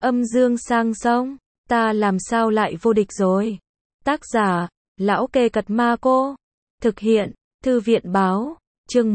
Âm dương sang sông, ta làm sao lại vô địch rồi. Tác giả, Lão Kê Cật Ma Cô. Thực hiện, Thư viện Báo. Chương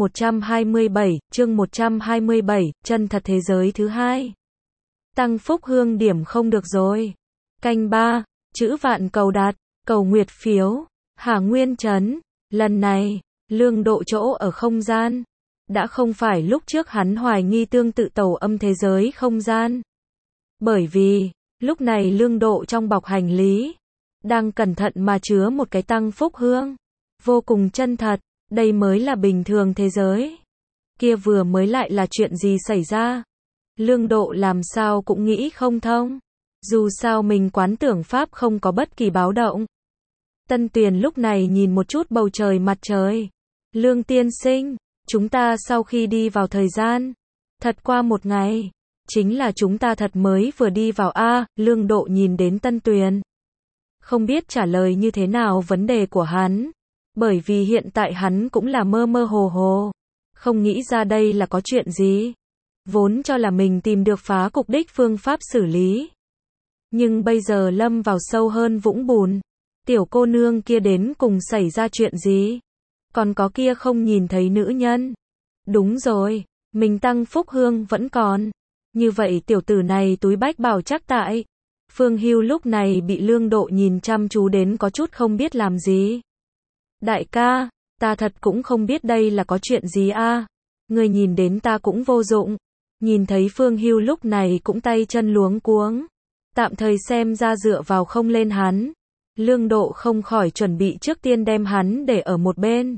127, chân thật thế giới thứ hai. Tăng phúc hương điểm không được rồi. Canh 3, chữ vạn cầu đạt, cầu nguyệt phiếu. Hà Nguyên Trấn, lần này, Lương Độ chỗ ở không gian. Đã không phải lúc trước hắn hoài nghi tương tự tàu âm thế giới không gian. Bởi vì, lúc này Lương Độ trong bọc hành lý, đang cẩn thận mà chứa một cái tăng phúc hương. Vô cùng chân thật, đây mới là bình thường thế giới. Kia vừa mới lại là chuyện gì xảy ra? Lương Độ làm sao cũng nghĩ không thông. Dù sao mình quán tưởng pháp không có bất kỳ báo động. Tân Tuyền lúc này nhìn một chút bầu trời mặt trời. Lương tiên sinh, chúng ta sau khi đi vào thời gian, thật qua một ngày. Chính là chúng ta thật mới vừa đi vào a. Lương Độ nhìn đến Tân Tuyền, không biết trả lời như thế nào vấn đề của hắn. Bởi vì hiện tại hắn cũng là mơ mơ hồ hồ, không nghĩ ra đây là có chuyện gì. Vốn cho là mình tìm được phá cục đích phương pháp xử lý. Nhưng bây giờ lâm vào sâu hơn vũng bùn. Tiểu cô nương kia đến cùng xảy ra chuyện gì? Còn có kia không nhìn thấy nữ nhân. Đúng rồi, mình tăng phúc hương vẫn còn. Như vậy tiểu tử này túi bách bảo chắc tại. Phương Hưu lúc này bị Lương Độ nhìn chăm chú đến có chút không biết làm gì. Đại ca, ta thật cũng không biết đây là có chuyện gì a. Người nhìn đến ta cũng vô dụng. Nhìn thấy Phương Hưu lúc này cũng tay chân luống cuống. Tạm thời xem ra dựa vào không lên hắn. Lương Độ không khỏi chuẩn bị trước tiên đem hắn để ở một bên.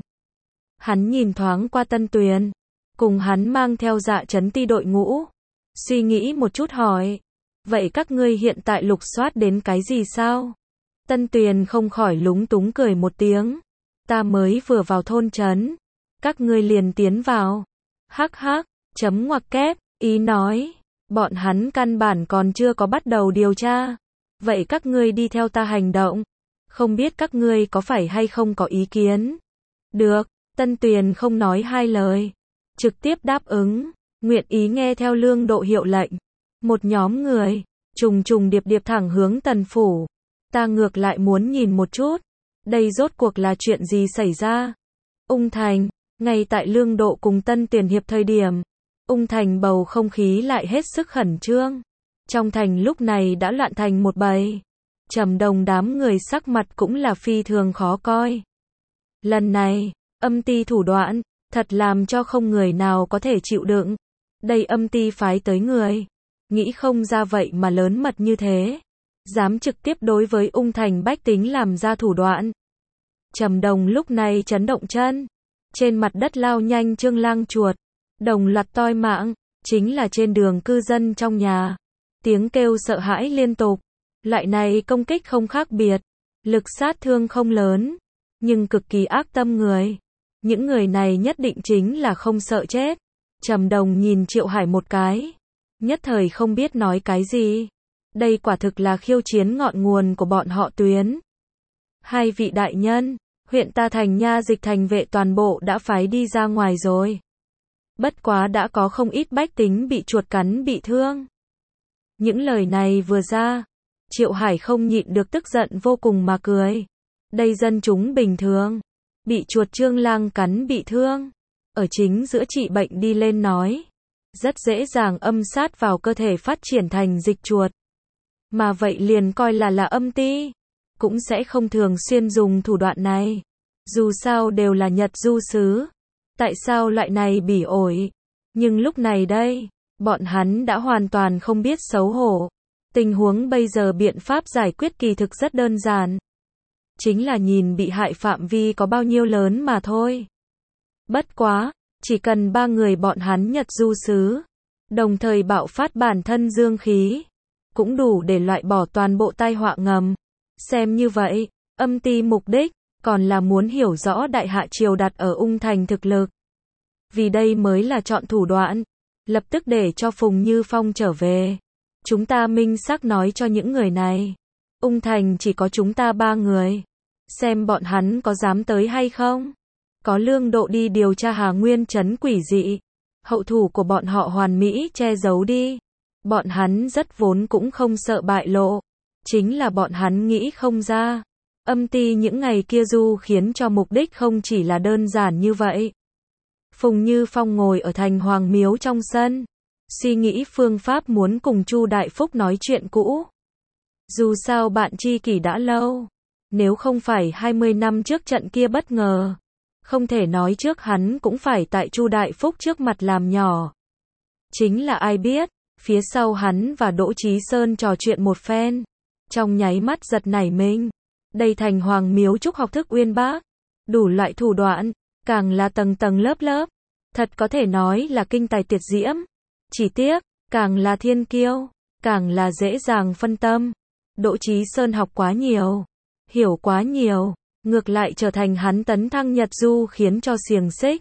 Hắn nhìn thoáng qua Tân Tuyền, cùng hắn mang theo Dạ Trấn Ti đội ngũ. Suy nghĩ một chút hỏi, vậy các ngươi hiện tại lục soát đến cái gì sao? Tân Tuyền không khỏi lúng túng cười một tiếng. Ta mới vừa vào thôn trấn, các ngươi liền tiến vào. Hắc hắc, chấm ngoặc kép, ý nói, bọn hắn căn bản còn chưa có bắt đầu điều tra. Vậy các ngươi đi theo ta hành động, không biết các ngươi có phải hay không có ý kiến? Được, Tân Tuyền không nói hai lời, trực tiếp đáp ứng, nguyện ý nghe theo Lương Độ hiệu lệnh. Một nhóm người, trùng trùng điệp điệp thẳng hướng Tần phủ. Ta ngược lại muốn nhìn một chút, đây rốt cuộc là chuyện gì xảy ra? Ung Thành, ngay tại Lương Độ cùng Tân Tuyền hiệp thời điểm, Ung Thành bầu không khí lại hết sức khẩn trương. Trong thành lúc này đã loạn thành một bầy. Trầm Đồng đám người sắc mặt cũng là phi thường khó coi. Lần này, âm ty thủ đoạn, thật làm cho không người nào có thể chịu đựng. Đây âm ty phái tới người, nghĩ không ra vậy mà lớn mật như thế. Dám trực tiếp đối với Ung Thành bách tính làm ra thủ đoạn. Trầm Đồng lúc này chấn động chân. Trên mặt đất lao nhanh Trương Lang chuột. Đồng loạt toi mạng, chính là trên đường cư dân trong nhà. Tiếng kêu sợ hãi liên tục. Loại này công kích không khác biệt. Lực sát thương không lớn, nhưng cực kỳ ác tâm người. Những người này nhất định chính là không sợ chết. Trầm Đồng nhìn Triệu Hải một cái. Nhất thời không biết nói cái gì. Đây quả thực là khiêu chiến ngọn nguồn của bọn họ Tuyến. Hai vị đại nhân, huyện ta thành nha dịch thành vệ toàn bộ đã phái đi ra ngoài rồi. Bất quá đã có không ít bách tính bị chuột cắn bị thương. Những lời này vừa ra, Triệu Hải không nhịn được tức giận vô cùng mà cười. Đây dân chúng bình thường, bị chuột Trương Lang cắn bị thương, ở chính giữa trị bệnh đi lên nói, rất dễ dàng âm sát vào cơ thể phát triển thành dịch chuột. Mà vậy liền coi là âm ty, cũng sẽ không thường xuyên dùng thủ đoạn này. Dù sao đều là Nhật du sứ, tại sao loại này bỉ ổi? Nhưng lúc này đây, bọn hắn đã hoàn toàn không biết xấu hổ. Tình huống bây giờ biện pháp giải quyết kỳ thực rất đơn giản. Chính là nhìn bị hại phạm vi có bao nhiêu lớn mà thôi. Bất quá, chỉ cần 3 người bọn hắn Nhật du sứ, đồng thời bạo phát bản thân dương khí, cũng đủ để loại bỏ toàn bộ tai họa ngầm. Xem như vậy, âm ty mục đích, còn là muốn hiểu rõ đại hạ triều đặt ở Ung Thành thực lực. Vì đây mới là chọn thủ đoạn, lập tức để cho Phùng Như Phong trở về. Chúng ta minh xác nói cho những người này, Ung Thành chỉ có chúng ta 3 người. Xem bọn hắn có dám tới hay không. Có Lương Độ đi điều tra Hà Nguyên Trấn quỷ dị. Hậu thủ của bọn họ hoàn mỹ che giấu đi. Bọn hắn rất vốn cũng không sợ bại lộ. Chính là bọn hắn nghĩ không ra. Âm ty những ngày kia du khiến cho mục đích không chỉ là đơn giản như vậy. Phùng Như Phong ngồi ở thành Hoàng Miếu trong sân. Suy nghĩ phương pháp muốn cùng Chu Đại Phúc nói chuyện cũ. Dù sao bạn tri kỷ đã lâu. Nếu không phải 20 năm trước trận kia bất ngờ. Không thể nói trước hắn cũng phải tại Chu Đại Phúc trước mặt làm nhỏ. Chính là ai biết, phía sau hắn và Đỗ Chí Sơn trò chuyện một phen. Trong nháy mắt giật nảy mình. Đây thành Hoàng Miếu trúc học thức uyên bác. Đủ loại thủ đoạn, càng là tầng tầng lớp lớp. Thật có thể nói là kinh tài tuyệt diễm. Chỉ tiếc, càng là thiên kiêu, càng là dễ dàng phân tâm. Đỗ Chí Sơn học quá nhiều, hiểu quá nhiều, ngược lại trở thành hắn tấn thăng Nhật Du khiến cho xiềng xích.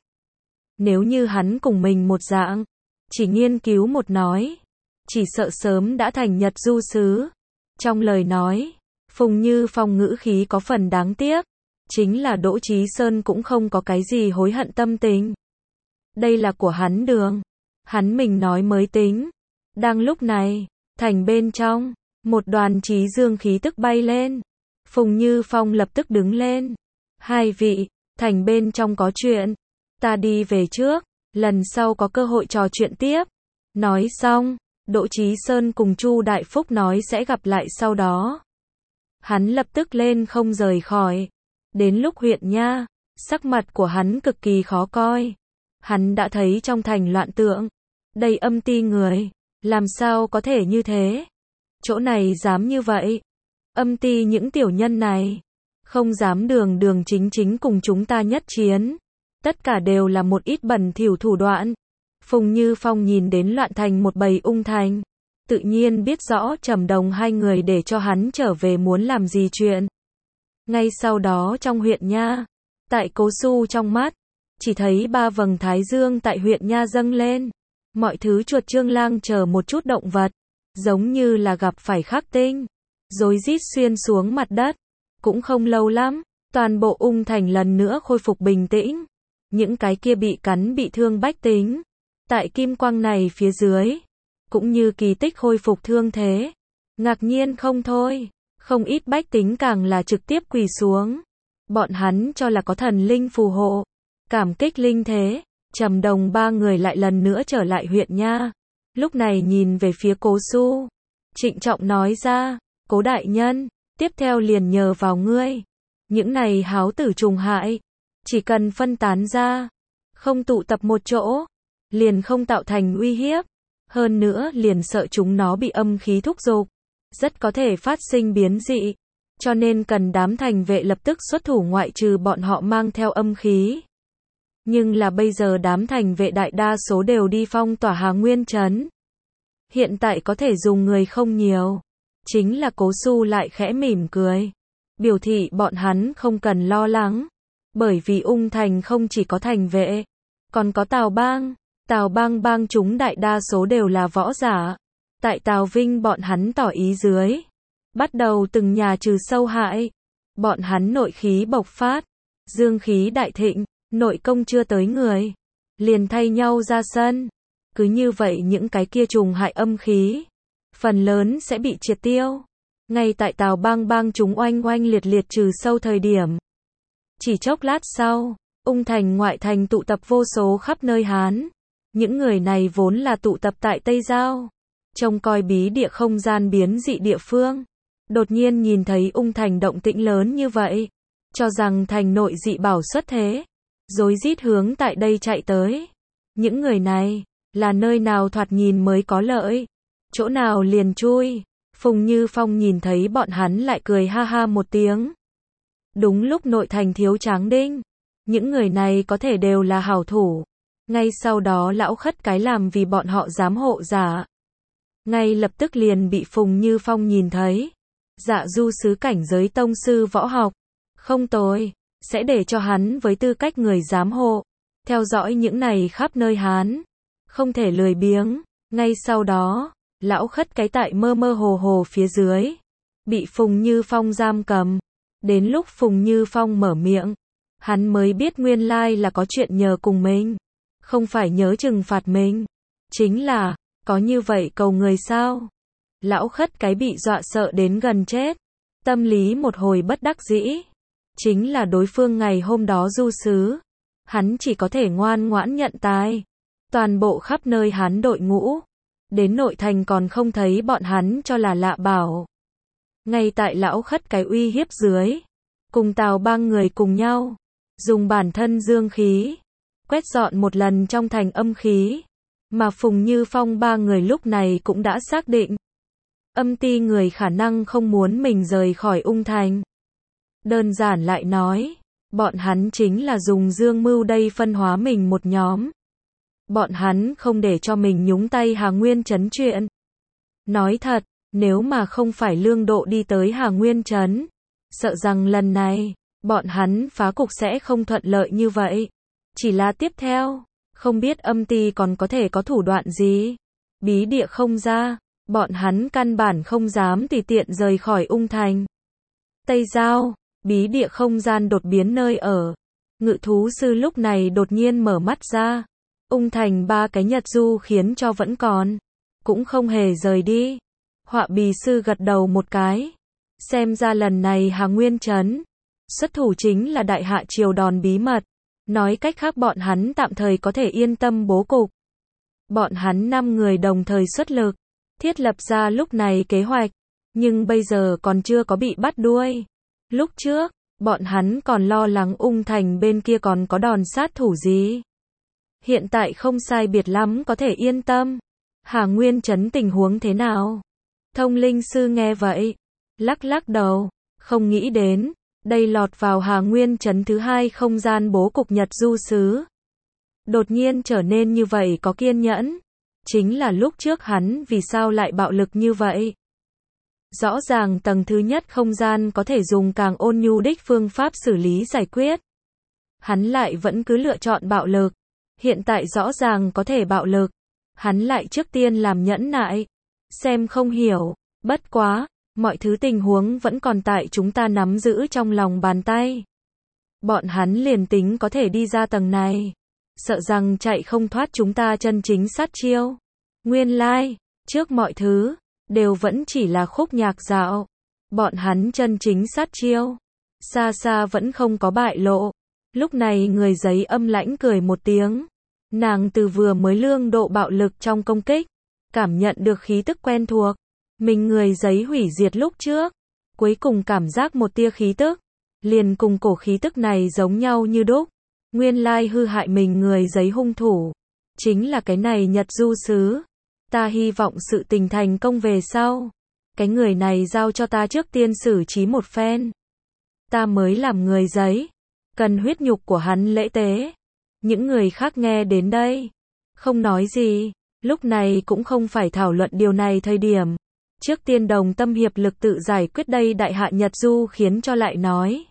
Nếu như hắn cùng mình một dạng, chỉ nghiên cứu một nói, chỉ sợ sớm đã thành Nhật Du sứ. Trong lời nói, Phùng Như Phong ngữ khí có phần đáng tiếc, chính là Đỗ Chí Sơn cũng không có cái gì hối hận tâm tình. Đây là của hắn đường, hắn mình nói mới tính. Đang lúc này, thành bên trong, một đoàn trí dương khí tức bay lên. Phùng Như Phong lập tức đứng lên. Hai vị, thành bên trong có chuyện. Ta đi về trước, lần sau có cơ hội trò chuyện tiếp. Nói xong, Đỗ Chí Sơn cùng Chu Đại Phúc nói sẽ gặp lại sau đó. Hắn lập tức lên không rời khỏi. Đến lúc huyện nha, sắc mặt của hắn cực kỳ khó coi. Hắn đã thấy trong thành loạn tượng. Đầy âm ty người. Làm sao có thể như thế? Chỗ này dám như vậy. Âm ty những tiểu nhân này. Không dám đường đường chính chính cùng chúng ta nhất chiến. Tất cả đều là một ít bẩn thỉu thủ đoạn. Phùng Như Phong nhìn đến loạn thành một bầy ung thành. Tự nhiên biết rõ Trầm Đồng hai người để cho hắn trở về muốn làm gì chuyện. Ngay sau đó trong huyện nha. Tại Cố Xu trong mắt. Chỉ thấy ba vầng thái dương tại huyện nha dâng lên. Mọi thứ chuột trương lang chờ một chút động vật. Giống như là gặp phải khắc tinh. Rối rít xuyên xuống mặt đất. Cũng không lâu lắm. Toàn bộ ung thành lần nữa khôi phục bình tĩnh. Những cái kia bị cắn bị thương bách tính. Tại kim quang này phía dưới. Cũng như kỳ tích khôi phục thương thế. Ngạc nhiên không thôi. Không ít bách tính càng là trực tiếp quỳ xuống. Bọn hắn cho là có thần linh phù hộ. Cảm kích linh thế. Trầm Đồng ba người lại lần nữa trở lại huyện nha. Lúc này nhìn về phía Cố Xu. Trịnh trọng nói ra. Cố đại nhân. Tiếp theo liền nhờ vào ngươi. Những này háo tử trùng hại. Chỉ cần phân tán ra. Không tụ tập một chỗ. Liền không tạo thành uy hiếp. Hơn nữa liền sợ chúng nó bị âm khí thúc giục. Rất có thể phát sinh biến dị. Cho nên cần đám thành vệ lập tức xuất thủ ngoại trừ bọn họ mang theo âm khí. Nhưng là bây giờ đám thành vệ đại đa số đều đi phong tỏa Hà Nguyên trấn. Hiện tại có thể dùng người không nhiều. Chính là Cố Xu lại khẽ mỉm cười. Biểu thị bọn hắn không cần lo lắng. Bởi vì ung thành không chỉ có thành vệ. Còn có Tào Bang. Tào Bang bang chúng đại đa số đều là võ giả. Tại Tào Vinh bọn hắn tỏ ý dưới. Bắt đầu từng nhà trừ sâu hại. Bọn hắn nội khí bộc phát. Dương khí đại thịnh. Nội công chưa tới người. Liền thay nhau ra sân. Cứ như vậy những cái kia trùng hại âm khí. Phần lớn sẽ bị triệt tiêu. Ngay tại Tào Bang bang chúng oanh oanh liệt liệt trừ sâu thời điểm. Chỉ chốc lát sau. Ung thành ngoại thành tụ tập vô số khắp nơi Hán. Những người này vốn là tụ tập tại Tây Giao. Trông coi bí địa không gian biến dị địa phương. Đột nhiên nhìn thấy ung thành động tĩnh lớn như vậy. Cho rằng thành nội dị bảo xuất thế. Rối rít hướng tại đây chạy tới. Những người này, là nơi nào thoạt nhìn mới có lợi. Chỗ nào liền chui. Phùng Như Phong nhìn thấy bọn hắn lại cười ha ha một tiếng. Đúng lúc nội thành thiếu Tráng Đinh. Những người này có thể đều là hảo thủ. Ngay sau đó lão khất cái làm vì bọn họ giám hộ giả. Ngay lập tức liền bị Phùng Như Phong nhìn thấy. Dạ du sứ cảnh giới tông sư võ học. Không tồi. Sẽ để cho hắn với tư cách người giám hộ. Theo dõi những này khắp nơi Hán. Không thể lười biếng. Ngay sau đó, lão khất cái tại mơ mơ hồ hồ phía dưới. Bị Phùng Như Phong giam cầm. Đến lúc Phùng Như Phong mở miệng. Hắn mới biết nguyên lai là có chuyện nhờ cùng mình. Không phải nhớ trừng phạt mình. Chính là, Có như vậy cầu người sao? Lão Khất cái bị dọa sợ đến gần chết. Tâm lý một hồi bất đắc dĩ. Chính là đối phương ngày hôm đó du sứ. Hắn chỉ có thể ngoan ngoãn nhận tài. Toàn bộ khắp nơi hắn đội ngũ. Đến nội thành còn không thấy bọn hắn cho là lạ bảo. Ngay tại Lão Khất cái uy hiếp dưới. Cùng Tào Bang người cùng nhau. Dùng bản thân dương khí. Quét dọn một lần trong thành âm khí. Mà Phùng Như Phong ba người lúc này cũng đã xác định. Âm ti người khả năng không muốn mình rời khỏi Ung Thành. Đơn giản lại nói, bọn hắn chính là dùng dương mưu đây phân hóa mình một nhóm. Bọn hắn không để cho mình nhúng tay Hà Nguyên Trấn chuyện. Nói thật, nếu mà không phải Lương Độ đi tới Hà Nguyên Trấn, sợ rằng lần này, bọn hắn phá cục sẽ không thuận lợi như vậy. Chỉ là tiếp theo, không biết âm ti còn có thể có thủ đoạn gì. Bí địa không ra, bọn hắn căn bản không dám tùy tiện rời khỏi Ung Thành. Tây Giao, bí địa không gian đột biến nơi ở. Ngự thú sư lúc này đột nhiên mở mắt ra. Ung Thành ba cái nhật du khiến cho vẫn còn. Cũng không hề rời đi. Họa bì sư gật đầu một cái. Xem ra lần này Hà Nguyên Trấn. Xuất thủ chính là đại hạ triều đòn bí mật. Nói cách khác bọn hắn tạm thời có thể yên tâm bố cục. Bọn hắn 5 người đồng thời xuất lực. Thiết lập ra lúc này kế hoạch. Nhưng bây giờ còn chưa có bị bắt đuôi. Lúc trước, bọn hắn còn lo lắng Ung Thành bên kia còn có đòn sát thủ gì. Hiện tại không sai biệt lắm có thể yên tâm. Hà Nguyên Trấn tình huống thế nào? Thông linh sư nghe vậy. Lắc lắc đầu. Không nghĩ đến. Đây lọt vào Hà Nguyên Trấn thứ 2 không gian bố cục Nhật du sứ. Đột nhiên trở nên như vậy có kiên nhẫn. Chính là lúc trước hắn vì sao lại bạo lực như vậy. Rõ ràng tầng thứ nhất không gian có thể dùng càng ôn nhu đích phương pháp xử lý giải quyết. Hắn lại vẫn cứ lựa chọn bạo lực. Hiện tại rõ ràng có thể bạo lực. Hắn lại trước tiên làm nhẫn nại. Xem không hiểu. Bất quá. Mọi thứ tình huống vẫn còn tại chúng ta nắm giữ trong lòng bàn tay. Bọn hắn liền tính có thể đi ra tầng này. Sợ rằng chạy không thoát chúng ta chân chính sát chiêu. Nguyên lai, trước mọi thứ, đều vẫn chỉ là khúc nhạc dạo. Bọn hắn chân chính sát chiêu. Xa xa vẫn không có bại lộ. Lúc này người giấy âm lãnh cười một tiếng. Nàng từ vừa mới Lương Độ bạo lực trong công kích. Cảm nhận được khí tức quen thuộc. Mình người giấy hủy diệt lúc trước. Cuối cùng cảm giác một tia khí tức. Liền cùng cổ khí tức này giống nhau như đúc. Nguyên lai hư hại mình người giấy hung thủ. Chính là cái này Nhật du sứ. Ta hy vọng sự tình thành công về sau. Cái người này giao cho ta trước tiên xử trí một phen. Ta mới làm người giấy. Cần huyết nhục của hắn lễ tế. Những người khác nghe đến đây. Không nói gì. Lúc này cũng không phải thảo luận điều này thời điểm. Trước tiên đồng tâm hiệp lực tự giải quyết đây đại hạ Nhật du khiến cho lại nói.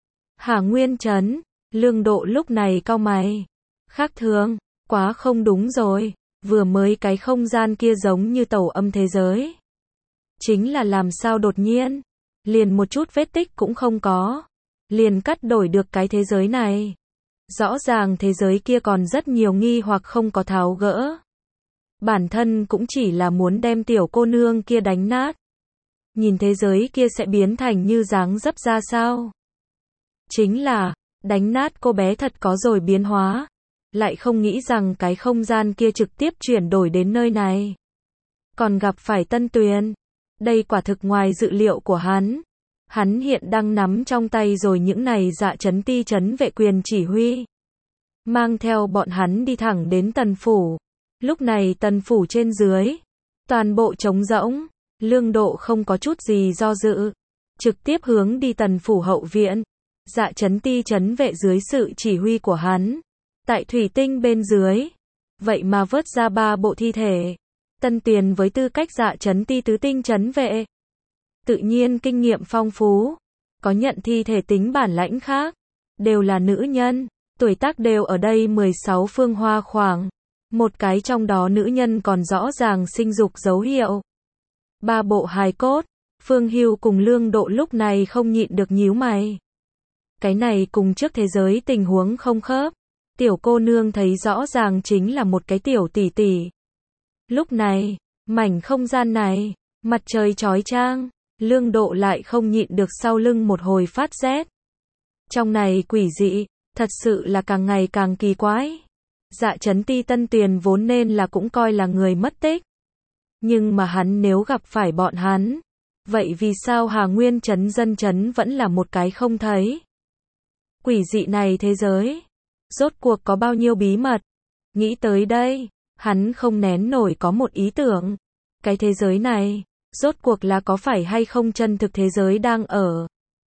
Hà Nguyên Trấn. Lương Độ lúc này cau mày. Khác thường. Quá không đúng rồi. Vừa mới cái không gian kia giống như tẩu âm thế giới. Chính là làm sao đột nhiên. Liền một chút vết tích cũng không có. Liền cắt đổi được cái thế giới này. Rõ ràng thế giới kia còn rất nhiều nghi hoặc không có tháo gỡ. Bản thân cũng chỉ là muốn đem tiểu cô nương kia đánh nát. Nhìn thế giới kia sẽ biến thành như dáng dấp ra sao. Chính là, đánh nát cô bé thật có rồi biến hóa. Lại không nghĩ rằng cái không gian kia trực tiếp chuyển đổi đến nơi này. Còn gặp phải Tân Tuyền. Đây quả thực ngoài dự liệu của hắn. Hắn hiện đang nắm trong tay rồi những này dạ trấn ti trấn vệ quyền chỉ huy. Mang theo bọn hắn đi thẳng đến Tần Phủ. Lúc này Tần Phủ trên dưới. Toàn bộ trống rỗng. Lương Độ không có chút gì do dự. Trực tiếp hướng đi Tần Phủ hậu viện. Dạ trấn ti trấn vệ dưới sự chỉ huy của hắn. Tại thủy tinh bên dưới. Vậy mà vớt ra 3 bộ thi thể. Tân Tuyền với tư cách dạ trấn ti tứ tinh trấn vệ. Tự nhiên kinh nghiệm phong phú. Có nhận thi thể tính bản lãnh khác. Đều là nữ nhân. Tuổi tác đều ở đây 16 phương hoa khoảng. Một cái trong đó nữ nhân còn rõ ràng sinh dục dấu hiệu. 3 bộ hài cốt. Phương Hưu cùng Lương Độ lúc này không nhịn được nhíu mày. Cái này cùng trước thế giới tình huống không khớp. Tiểu cô nương thấy rõ ràng chính là một cái tiểu tỷ tỷ. Lúc này, mảnh không gian này, mặt trời chói chang, Lương Độ lại không nhịn được sau lưng một hồi phát rét. Trong này quỷ dị, thật sự là càng ngày càng kỳ quái. Dạ Chấn Ti Tân Tuyền vốn nên là cũng coi là người mất tích. Nhưng mà hắn nếu gặp phải bọn hắn, vậy vì sao Hà Nguyên Trấn dân chấn vẫn là một cái không thấy? Quỷ dị này thế giới, rốt cuộc có bao nhiêu bí mật? Nghĩ tới đây, hắn không nén nổi có một ý tưởng. Cái thế giới này, rốt cuộc là có phải hay không chân thực thế giới đang ở?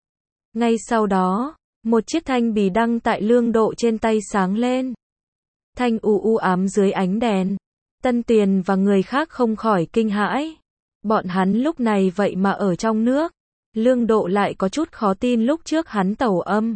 Ngay sau đó, một chiếc thanh bì đăng tại Lương Độ trên tay sáng lên. Thanh u ám dưới ánh đèn. Tân Tuyền và người khác không khỏi kinh hãi. Bọn hắn lúc này vậy mà ở trong nước. Lương Độ lại có chút khó tin lúc trước hắn tẩu âm.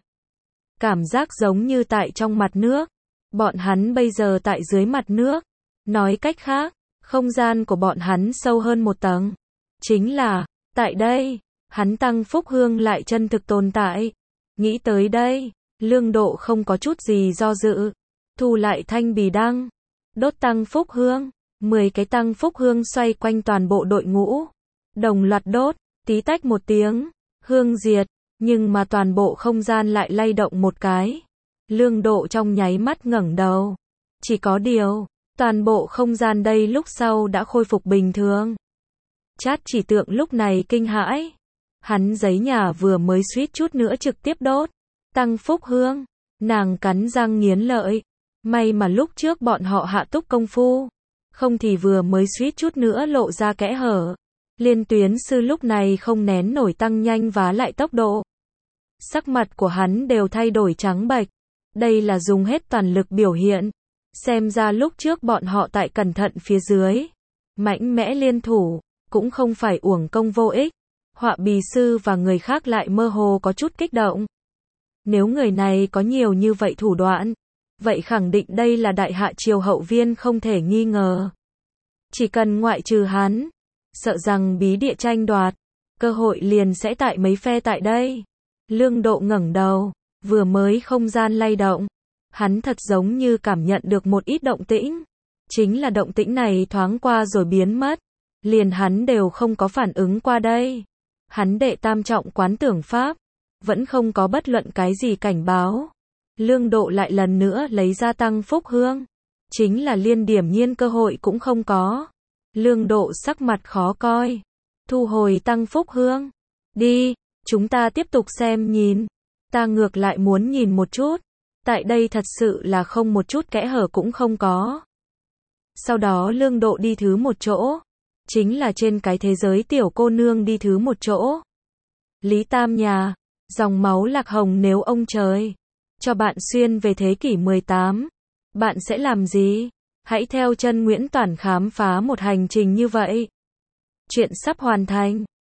Cảm giác giống như tại trong mặt nước. Bọn hắn bây giờ tại dưới mặt nước. Nói cách khác, không gian của bọn hắn sâu hơn một tầng. Chính là, tại đây, hắn Tăng Phúc Hương lại chân thực tồn tại. Nghĩ tới đây, Lương Độ không có chút gì do dự. Thu lại thanh bì đăng. Đốt Tăng Phúc Hương. 10 cái Tăng Phúc Hương xoay quanh toàn bộ đội ngũ. Đồng loạt đốt, tí tách một tiếng. Hương diệt, nhưng mà toàn bộ không gian lại lay động một cái. Lương Độ trong nháy mắt ngẩng đầu. Chỉ có điều, toàn bộ không gian đây lúc sau đã khôi phục bình thường. Chát Chỉ Tượng lúc này kinh hãi. Hắn giấy nhà vừa mới suýt chút nữa trực tiếp đốt. Tăng Phúc Hương. Nàng cắn răng nghiến lợi. May mà lúc trước bọn họ hạ túc công phu. Không thì vừa mới suýt chút nữa lộ ra kẽ hở. Liên Tuyến Sư lúc này không nén nổi tăng nhanh vá lại tốc độ. Sắc mặt của hắn đều thay đổi trắng bệch. Đây là dùng hết toàn lực biểu hiện. Xem ra lúc trước bọn họ tại cẩn thận phía dưới. Mạnh mẽ liên thủ, cũng không phải uổng công vô ích. Họa Bì Sư và người khác lại mơ hồ có chút kích động. Nếu người này có nhiều như vậy thủ đoạn, vậy khẳng định đây là đại hạ triều hậu viên không thể nghi ngờ. Chỉ cần ngoại trừ hắn, sợ rằng bí địa tranh đoạt, cơ hội liền sẽ tại mấy phe tại đây. Lương Độ ngẩng đầu, vừa mới không gian lay động, hắn thật giống như cảm nhận được một ít động tĩnh. Chính là động tĩnh này thoáng qua rồi biến mất, liền hắn đều không có phản ứng qua đây. Hắn đệ tam trọng quán tưởng pháp, vẫn không có bất luận cái gì cảnh báo. Lương Độ lại lần nữa lấy ra Tăng Phúc Hương, chính là liên điểm nhiên cơ hội cũng không có. Lương Độ sắc mặt khó coi, thu hồi Tăng Phúc Hương. Đi, chúng ta tiếp tục xem nhìn. Ta ngược lại muốn nhìn một chút. Tại đây thật sự là không một chút kẽ hở cũng không có. Sau đó Lương Độ đi thứ một chỗ. Chính là trên cái thế giới tiểu cô nương đi thứ một chỗ. Lý Tam nhà, dòng máu lạc hồng nếu ông trời cho bạn xuyên về thế kỷ 18, bạn sẽ làm gì? Hãy theo chân Nguyễn Toản khám phá một hành trình như vậy. Chuyện sắp hoàn thành.